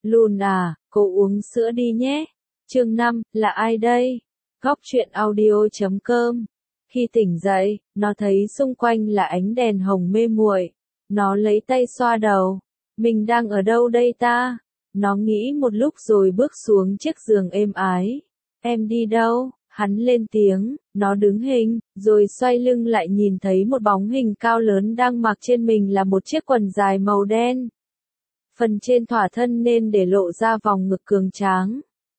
Lùn à, cô uống sữa đi nhé. Chương 5, là ai đây? Góc truyện audio.com. Khi tỉnh dậy, nó thấy xung quanh là ánh đèn hồng mê muội. Nó lấy tay xoa đầu. Mình đang ở đâu đây ta? Nó nghĩ một lúc rồi bước xuống chiếc giường êm ái. Em đi đâu? Hắn lên tiếng, nó đứng hình, rồi xoay lưng lại nhìn thấy một bóng hình cao lớn đang mặc trên mình là một chiếc quần dài màu đen. Phần trên thỏa thân nên để lộ ra vòng ngực cường tráng.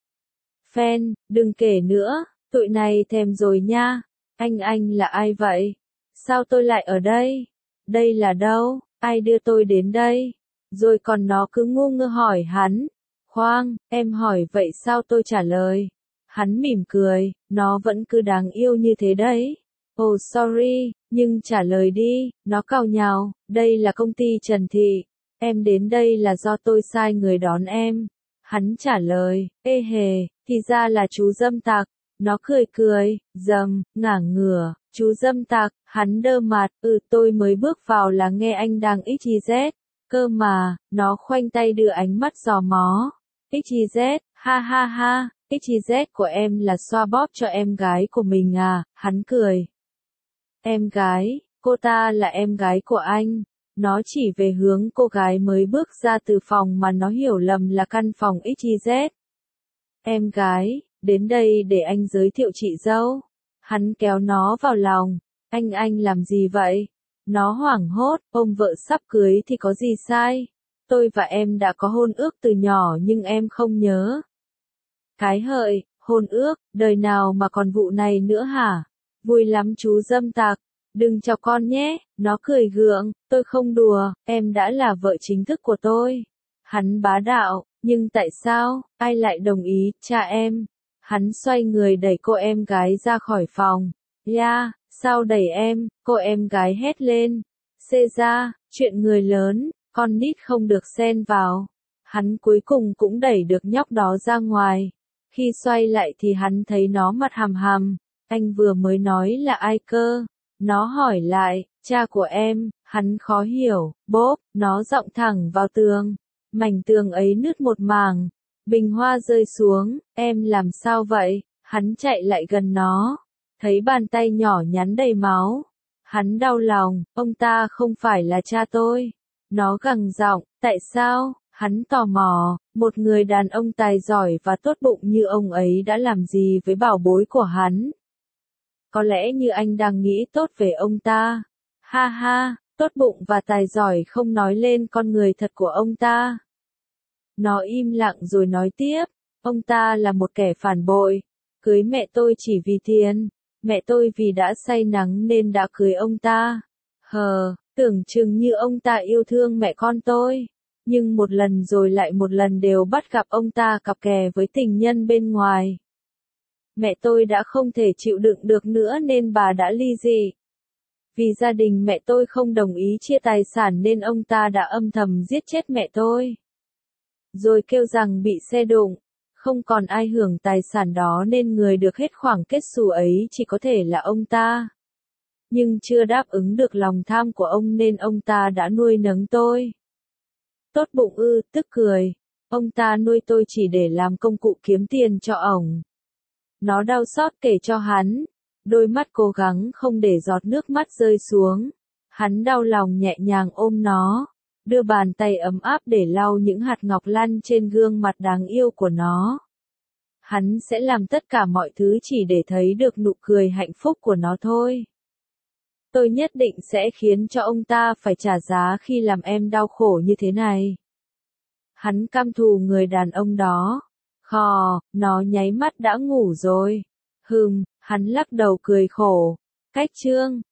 Fan, đừng kể nữa, tụi này thèm rồi nha. Anh là ai vậy? Sao tôi lại ở đây? Đây là đâu? Ai đưa tôi đến đây? Rồi còn nó cứ ngu ngơ hỏi hắn. Khoan, em hỏi vậy sao tôi trả lời? Hắn mỉm cười, nó vẫn cứ đáng yêu như thế đấy. Oh sorry, nhưng trả lời đi, nó càu nhàu, đây là công ty Trần Thị. Em đến đây là do tôi sai người đón em. Hắn trả lời, ê hề, thì ra là chú dâm tặc. Nó cười, ngả ngửa, chú dâm tặc, hắn đơ mặt, tôi mới bước vào là nghe anh đang XYZ. Cơ mà, nó khoanh tay đưa ánh mắt dò mó. XYZ, ha, XYZ của em là xoa bóp cho em gái của mình à, hắn cười. Em gái, cô ta là em gái của anh. Nó chỉ về hướng cô gái mới bước ra từ phòng mà nó hiểu lầm là căn phòng XYZ. Em gái, đến đây để anh giới thiệu chị dâu. Hắn kéo nó vào lòng. Anh làm gì vậy? Nó hoảng hốt, ôm vợ sắp cưới thì có gì sai? Tôi và em đã có hôn ước từ nhỏ nhưng em không nhớ. Cái hợi, hôn ước, đời nào mà còn vụ này nữa hả? Vui lắm chú dâm tặc. Đừng chọc con nhé, nó cười gượng, tôi không đùa, em đã là vợ chính thức của tôi. Hắn bá đạo, nhưng tại sao, ai lại đồng ý, cha em? Hắn xoay người đẩy cô em gái ra khỏi phòng. Ya, sao đẩy em, cô em gái hét lên. Xê ra, chuyện người lớn, con nít không được xen vào. Hắn cuối cùng cũng đẩy được nhóc đó ra ngoài. Khi xoay lại thì hắn thấy nó mặt hằm hằm. Anh vừa mới nói là ai cơ? Nó hỏi lại, cha của em, hắn khó hiểu, bốp, nó giọng thẳng vào tường. Mảnh tường ấy nứt một mảng, bình hoa rơi xuống, em làm sao vậy? Hắn chạy lại gần nó, thấy bàn tay nhỏ nhắn đầy máu. Hắn đau lòng, ông ta không phải là cha tôi. Nó gằn giọng, tại sao? Hắn tò mò, một người đàn ông tài giỏi và tốt bụng như ông ấy đã làm gì với bảo bối của hắn? Có lẽ như anh đang nghĩ tốt về ông ta. Ha, tốt bụng và tài giỏi không nói lên con người thật của ông ta. Nó im lặng rồi nói tiếp, ông ta là một kẻ phản bội. Cưới mẹ tôi chỉ vì tiền. Mẹ tôi vì đã say nắng nên đã cưới ông ta. Tưởng chừng như ông ta yêu thương mẹ con tôi. Nhưng một lần rồi lại một lần đều bắt gặp ông ta cặp kè với tình nhân bên ngoài. Mẹ tôi đã không thể chịu đựng được nữa nên bà đã ly dị. Vì gia đình mẹ tôi không đồng ý chia tài sản nên ông ta đã âm thầm giết chết mẹ tôi. Rồi kêu rằng bị xe đụng, không còn ai hưởng tài sản đó nên người được hết khoản kết xù ấy chỉ có thể là ông ta. Nhưng chưa đáp ứng được lòng tham của ông nên ông ta đã nuôi nấng tôi. Tốt bụng tức cười. Ông ta nuôi tôi chỉ để làm công cụ kiếm tiền cho ổng. Nó đau xót kể cho hắn. Đôi mắt cố gắng không để giọt nước mắt rơi xuống. Hắn đau lòng nhẹ nhàng ôm nó. Đưa bàn tay ấm áp để lau những hạt ngọc lan trên gương mặt đáng yêu của nó. Hắn sẽ làm tất cả mọi thứ chỉ để thấy được nụ cười hạnh phúc của nó thôi. Tôi nhất định sẽ khiến cho ông ta phải trả giá khi làm em đau khổ như thế này. Hắn căm thù người đàn ông đó. Nó nháy mắt đã ngủ rồi. Hắn lắc đầu cười khổ. Cách chương.